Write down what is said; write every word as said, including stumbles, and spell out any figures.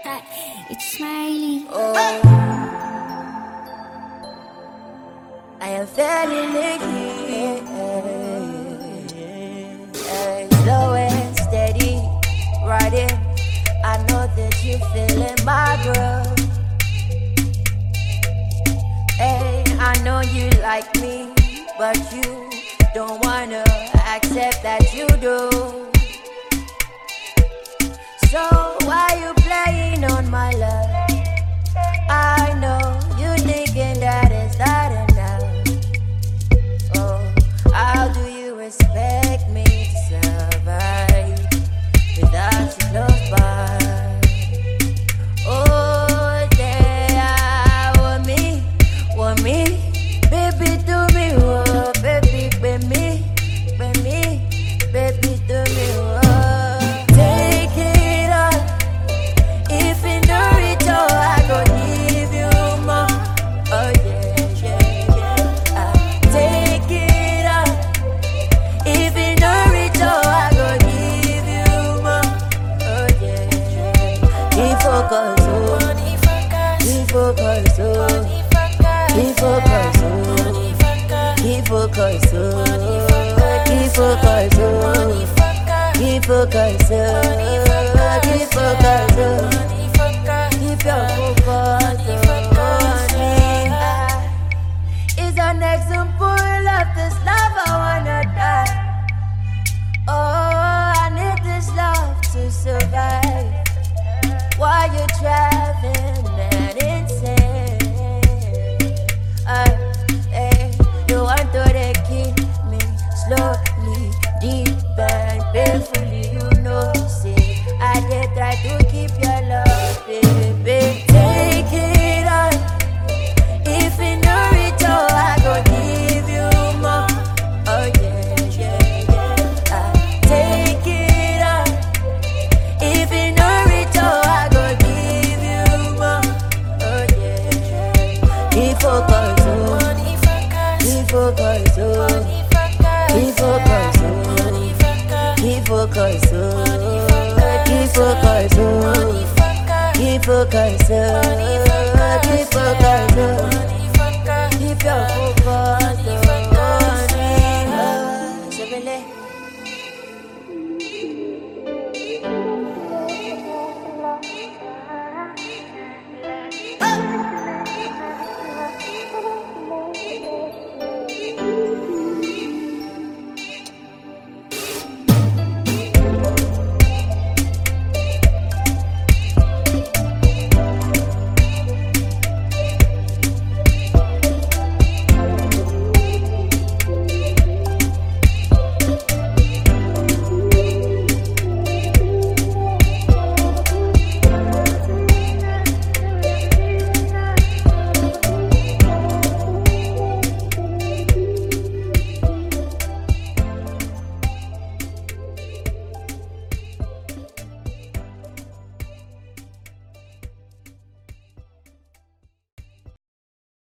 It's Smiley. Oh, I am feeling it here. Slow and steady, riding. I know that you're feeling my girl. Hey, I know you like me, but you don't wanna accept that you do. So why you playing on my love? I know you thinking that it's not enough. Oh, how do you expect me to survive without you close by? Oh, yeah, want me, want me, baby, do me, oh, baby, baby me, baby me, baby, do me, oh. Take it all, if in the return I go give you more. Oh yeah, yeah, yeah. I take it all, if in the return I go give you more. Oh yeah, yeah. Keep focus, oh, keep focus, oh, keep focus, oh, keep focus, oh, keep focus, oh, keep focus, oh, keep focus, oh. Keep your focus on me. It's an example of this love I wanna die. Oh, I need this love to survive. While you're driving that insane, uh, hey, you want to kill me slowly, deep and painfully. You know, see, I did try to keep your love, baby. Take it on. If in no return, I go give you more. Oh yeah, yeah, yeah. I take it on. If in no return, I go give you more. Oh yeah, yeah. Keep focus, oh. Keep focus, oh. Keep focus, oh. Keep focus, oh. Keep focus, oh. Keep focus, oh. Keep focus.